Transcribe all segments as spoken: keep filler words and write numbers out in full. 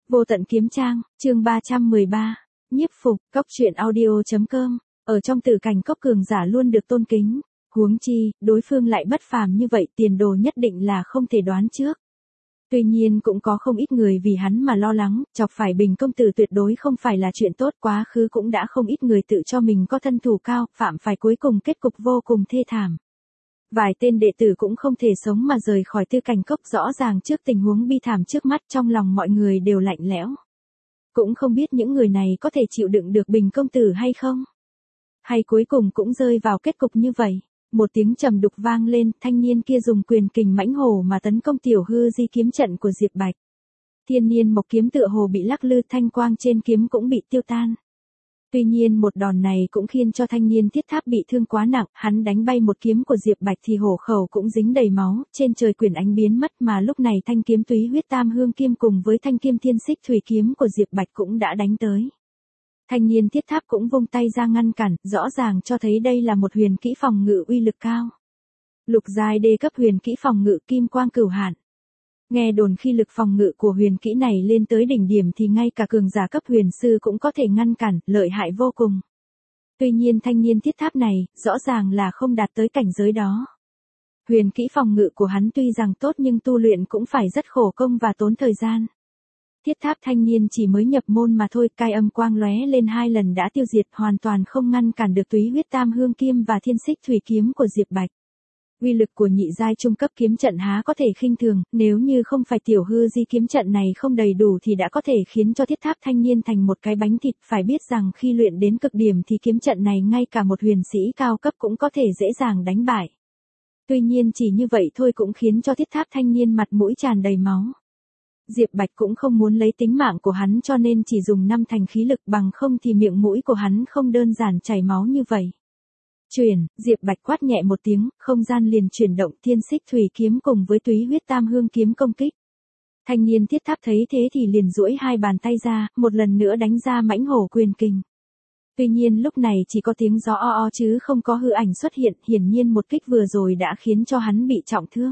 Vô tận kiếm trang, chương ba trăm mười ba, nhiếp phục, cóc truyện audio.com, ở trong tử cảnh cốc cường giả luôn được tôn kính, huống chi, đối phương lại bất phàm như vậy tiền đồ nhất định là không thể đoán trước. Tuy nhiên cũng có không ít người vì hắn mà lo lắng, chọc phải Bình công tử tuyệt đối không phải là chuyện tốt, quá khứ cũng đã không ít người tự cho mình có thân thủ cao, phạm phải cuối cùng kết cục vô cùng thê thảm. Vài tên đệ tử cũng không thể sống mà rời khỏi tư cảnh cốc, rõ ràng trước tình huống bi thảm trước mắt trong lòng mọi người đều lạnh lẽo. Cũng không biết những người này có thể chịu đựng được Bình công tử hay không? Hay cuối cùng cũng rơi vào kết cục như vậy? Một tiếng trầm đục vang lên, thanh niên kia dùng quyền kình mãnh hổ mà tấn công tiểu hư di kiếm trận của Diệp Bạch. Thiên niên mộc kiếm tựa hồ bị lắc lư, thanh quang trên kiếm cũng bị tiêu tan. Tuy nhiên một đòn này cũng khiến cho thanh niên thiết tháp bị thương quá nặng, hắn đánh bay một kiếm của Diệp Bạch thì hổ khẩu cũng dính đầy máu, trên trời quyền ánh biến mất, mà lúc này thanh kiếm túy huyết tam hương kiếm cùng với thanh kiếm thiên xích thủy kiếm của Diệp Bạch cũng đã đánh tới. Thanh niên thiết tháp cũng vung tay ra ngăn cản, rõ ràng cho thấy đây là một huyền kỹ phòng ngự uy lực cao. Lục giai đê cấp huyền kỹ phòng ngự kim quang cửu hạn. Nghe đồn khi lực phòng ngự của huyền kỹ này lên tới đỉnh điểm thì ngay cả cường giả cấp huyền sư cũng có thể ngăn cản, lợi hại vô cùng. Tuy nhiên thanh niên thiết tháp này, rõ ràng là không đạt tới cảnh giới đó. Huyền kỹ phòng ngự của hắn tuy rằng tốt nhưng tu luyện cũng phải rất khổ công và tốn thời gian. Thiết tháp thanh niên chỉ mới nhập môn mà thôi, cai âm quang lóe lên hai lần đã tiêu diệt, hoàn toàn không ngăn cản được túy huyết tam hương kiếm và thiên xích thủy kiếm của Diệp Bạch. Uy lực của nhị giai trung cấp kiếm trận há có thể khinh thường, nếu như không phải tiểu hư di kiếm trận này không đầy đủ thì đã có thể khiến cho thiết tháp thanh niên thành một cái bánh thịt, phải biết rằng khi luyện đến cực điểm thì kiếm trận này ngay cả một huyền sĩ cao cấp cũng có thể dễ dàng đánh bại. Tuy nhiên chỉ như vậy thôi cũng khiến cho thiết tháp thanh niên mặt mũi tràn đầy máu. Diệp Bạch cũng không muốn lấy tính mạng của hắn cho nên chỉ dùng năm thành khí lực, bằng không thì miệng mũi của hắn không đơn giản chảy máu như vậy. Chuyển, Diệp Bạch quát nhẹ một tiếng, không gian liền chuyển động, thiên xích thủy kiếm cùng với túy huyết tam hương kiếm công kích. Thanh niên thiết tháp thấy thế thì liền duỗi hai bàn tay ra, một lần nữa đánh ra mãnh hổ quyền kình. Tuy nhiên lúc này chỉ có tiếng gió o o chứ không có hư ảnh xuất hiện, hiển nhiên một kích vừa rồi đã khiến cho hắn bị trọng thương.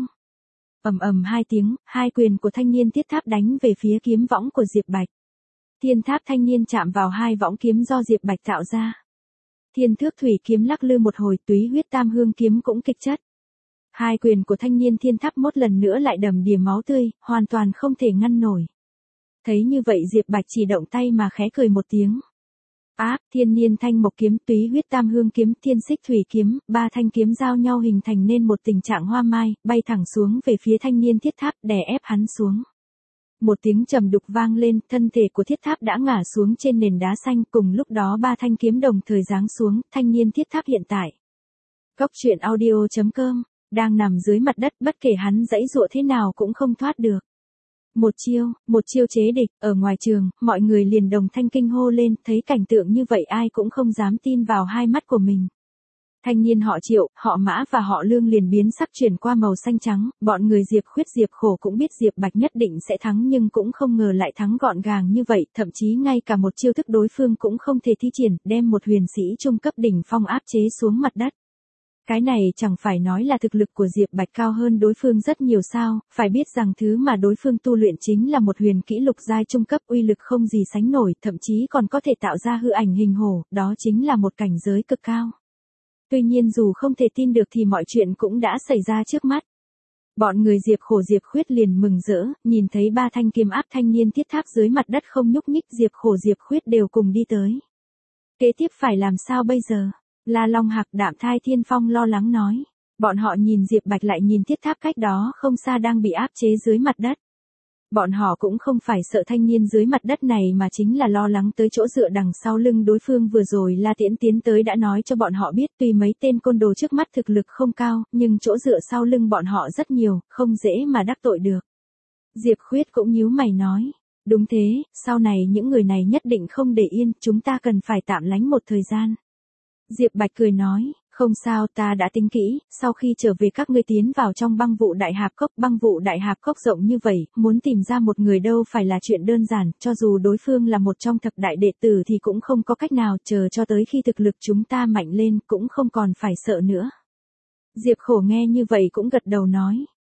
Ầm ầm hai tiếng, hai quyền của thanh niên thiết tháp đánh về phía kiếm võng của Diệp Bạch. Thiên tháp thanh niên chạm vào hai võng kiếm do Diệp Bạch tạo ra. Thiên thước thủy kiếm lắc lư một hồi, túy huyết tam hương kiếm cũng kịch chất. Hai quyền của thanh niên thiên tháp một lần nữa lại đầm đìa máu tươi, hoàn toàn không thể ngăn nổi. Thấy như vậy Diệp Bạch chỉ động tay mà khẽ cười một tiếng. Áp, thiên niên thanh mộc kiếm, túy huyết tam hương kiếm, thiên xích thủy kiếm, ba thanh kiếm giao nhau hình thành nên một tình trạng hoa mai, bay thẳng xuống về phía thanh niên thiết tháp, đè ép hắn xuống. Một tiếng trầm đục vang lên, thân thể của thiết tháp đã ngã xuống trên nền đá xanh, cùng lúc đó ba thanh kiếm đồng thời giáng xuống, thanh niên thiết tháp hiện tại. Cóc truyện audio.com, đang nằm dưới mặt đất, bất kể hắn giãy giụa thế nào cũng không thoát được. Một chiêu, một chiêu chế địch, ở ngoài trường, mọi người liền đồng thanh kinh hô lên, thấy cảnh tượng như vậy ai cũng không dám tin vào hai mắt của mình. Thanh niên họ Triệu, họ Mã và họ Lương liền biến sắc chuyển qua màu xanh trắng, bọn người Diệp Khuyết Diệp Khổ cũng biết Diệp Bạch nhất định sẽ thắng nhưng cũng không ngờ lại thắng gọn gàng như vậy, thậm chí ngay cả một chiêu thức đối phương cũng không thể thi triển, đem một huyền sĩ trung cấp đỉnh phong áp chế xuống mặt đất. Cái này chẳng phải nói là thực lực của Diệp Bạch cao hơn đối phương rất nhiều sao, phải biết rằng thứ mà đối phương tu luyện chính là một huyền kỹ lục giai trung cấp uy lực không gì sánh nổi, thậm chí còn có thể tạo ra hư ảnh hình hổ, đó chính là một cảnh giới cực cao. Tuy nhiên dù không thể tin được thì mọi chuyện cũng đã xảy ra trước mắt. Bọn người Diệp Khổ Diệp Khuyết liền mừng rỡ, nhìn thấy ba thanh kiếm áp thanh niên thiết tháp dưới mặt đất không nhúc nhích, Diệp Khổ Diệp Khuyết đều cùng đi tới. Kế tiếp phải làm sao bây giờ? La Long Hạc Đạm Thai Thiên Phong lo lắng nói. Bọn họ nhìn Diệp Bạch lại nhìn thiết tháp cách đó không xa đang bị áp chế dưới mặt đất. Bọn họ cũng không phải sợ thanh niên dưới mặt đất này mà chính là lo lắng tới chỗ dựa đằng sau lưng đối phương, vừa rồi La Tiễn tiến tới đã nói cho bọn họ biết tuy mấy tên côn đồ trước mắt thực lực không cao, nhưng chỗ dựa sau lưng bọn họ rất nhiều, không dễ mà đắc tội được. Diệp Khuyết cũng nhíu mày nói. Đúng thế, sau này những người này nhất định không để yên, chúng ta cần phải tạm lánh một thời gian. Diệp Bạch cười nói, không sao, ta đã tính kỹ, sau khi trở về các ngươi tiến vào trong băng vụ đại hạp cốc, băng vụ đại hạp cốc rộng như vậy, muốn tìm ra một người đâu phải là chuyện đơn giản, cho dù đối phương là một trong thập đại đệ tử thì cũng không có cách nào, chờ cho tới khi thực lực chúng ta mạnh lên cũng không còn phải sợ nữa. Diệp Khổ nghe như vậy cũng gật đầu nói,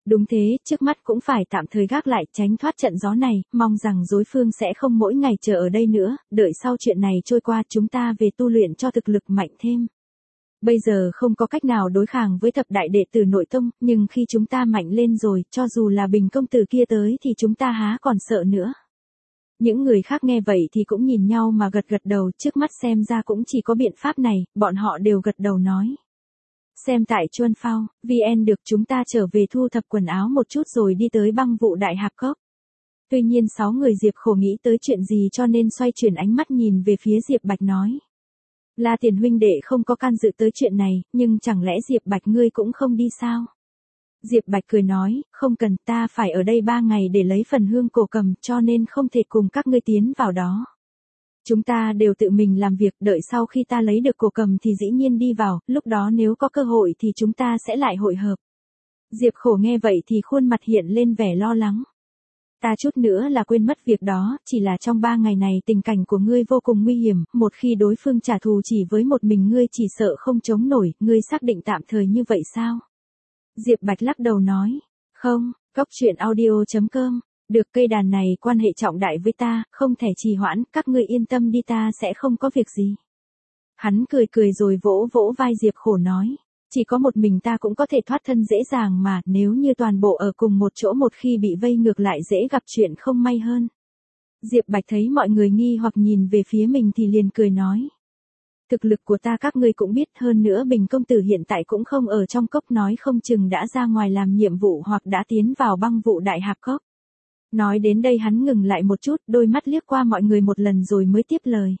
Đúng thế, trước mắt cũng phải tạm thời gác lại tránh thoát trận gió này, mong rằng đối phương sẽ không mỗi ngày chờ ở đây nữa, đợi sau chuyện này trôi qua chúng ta về tu luyện cho thực lực mạnh thêm. Bây giờ không có cách nào đối kháng với thập đại đệ tử nội tông, nhưng khi chúng ta mạnh lên rồi, cho dù là Bình công tử kia tới thì chúng ta há còn sợ nữa. Những người khác nghe vậy thì cũng nhìn nhau mà gật gật đầu, trước mắt xem ra cũng chỉ có biện pháp này, bọn họ đều gật đầu nói. Xem tại Chuân Phao, vê en được chúng ta trở về thu thập quần áo một chút rồi đi tới băng vụ đại hạp cốc. Tuy nhiên sáu người Diệp Khổ nghĩ tới chuyện gì cho nên xoay chuyển ánh mắt nhìn về phía Diệp Bạch nói. La Tiền huynh đệ không có can dự tới chuyện này, nhưng chẳng lẽ Diệp Bạch ngươi cũng không đi sao? Diệp Bạch cười nói, không cần, ta phải ở đây ba ngày để lấy phần hương cổ cầm cho nên không thể cùng các ngươi tiến vào đó. Chúng ta đều tự mình làm việc, đợi sau khi ta lấy được cổ cầm thì dĩ nhiên đi vào, lúc đó nếu có cơ hội thì chúng ta sẽ lại hội hợp. Diệp Khổ nghe vậy thì khuôn mặt hiện lên vẻ lo lắng. Ta chút nữa là quên mất việc đó, chỉ là trong ba ngày này tình cảnh của ngươi vô cùng nguy hiểm, một khi đối phương trả thù chỉ với một mình ngươi chỉ sợ không chống nổi, ngươi xác định tạm thời như vậy sao? Diệp Bạch lắc đầu nói, không, cốc truyện audio chấm com, được cây đàn này quan hệ trọng đại với ta, không thể trì hoãn, các ngươi yên tâm đi ta sẽ không có việc gì. Hắn cười cười rồi vỗ vỗ vai Diệp Khổ nói. Chỉ có một mình ta cũng có thể thoát thân dễ dàng mà, nếu như toàn bộ ở cùng một chỗ một khi bị vây ngược lại dễ gặp chuyện không may hơn. Diệp Bạch thấy mọi người nghi hoặc nhìn về phía mình thì liền cười nói. Thực lực của ta các ngươi cũng biết, hơn nữa Bình công tử hiện tại cũng không ở trong cốc, nói không chừng đã ra ngoài làm nhiệm vụ hoặc đã tiến vào băng vụ đại hạp cốc. Nói đến đây hắn ngừng lại một chút, đôi mắt liếc qua mọi người một lần rồi mới tiếp lời.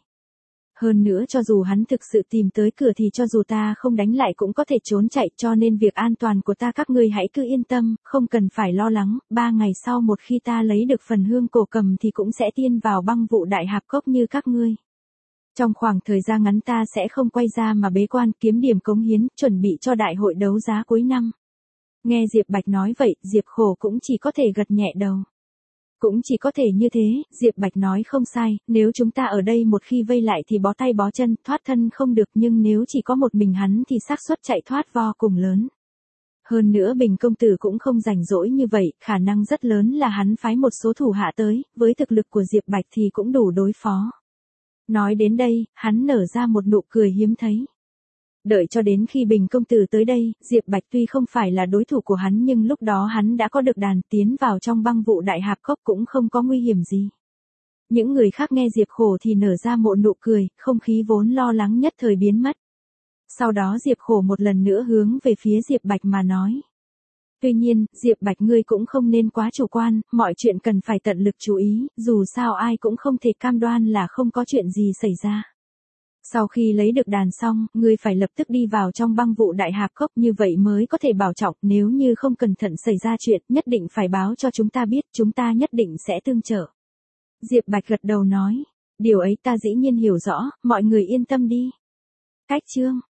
Hơn nữa cho dù hắn thực sự tìm tới cửa thì cho dù ta không đánh lại cũng có thể trốn chạy, cho nên việc an toàn của ta các ngươi hãy cứ yên tâm, không cần phải lo lắng, ba ngày sau một khi ta lấy được phần hương cổ cầm thì cũng sẽ tiên vào băng vụ đại hạp cốc như các ngươi. Trong khoảng thời gian ngắn ta sẽ không quay ra mà bế quan kiếm điểm cống hiến, chuẩn bị cho đại hội đấu giá cuối năm. Nghe Diệp Bạch nói vậy, Diệp Khổ cũng chỉ có thể gật nhẹ đầu. Cũng chỉ có thể như thế, Diệp Bạch nói không sai, nếu chúng ta ở đây một khi vây lại thì bó tay bó chân, thoát thân không được, nhưng nếu chỉ có một mình hắn thì xác suất chạy thoát vô cùng lớn. Hơn nữa Bình công tử cũng không rảnh rỗi như vậy, khả năng rất lớn là hắn phái một số thủ hạ tới, với thực lực của Diệp Bạch thì cũng đủ đối phó. Nói đến đây, hắn nở ra một nụ cười hiếm thấy. Đợi cho đến khi Bình công tử tới đây, Diệp Bạch tuy không phải là đối thủ của hắn nhưng lúc đó hắn đã có được đàn, tiến vào trong băng vụ đại hạp cốc cũng không có nguy hiểm gì. Những người khác nghe Diệp Khổ thì nở ra một nụ cười, không khí vốn lo lắng nhất thời biến mất. Sau đó Diệp Khổ một lần nữa hướng về phía Diệp Bạch mà nói. Tuy nhiên, Diệp Bạch ngươi cũng không nên quá chủ quan, mọi chuyện cần phải tận lực chú ý, dù sao ai cũng không thể cam đoan là không có chuyện gì xảy ra. Sau khi lấy được đàn xong, ngươi phải lập tức đi vào trong băng vụ đại hạp cốc, như vậy mới có thể bảo trọng, nếu như không cẩn thận xảy ra chuyện, nhất định phải báo cho chúng ta biết, chúng ta nhất định sẽ tương trợ. Diệp Bạch gật đầu nói, điều ấy ta dĩ nhiên hiểu rõ, mọi người yên tâm đi. Cách chương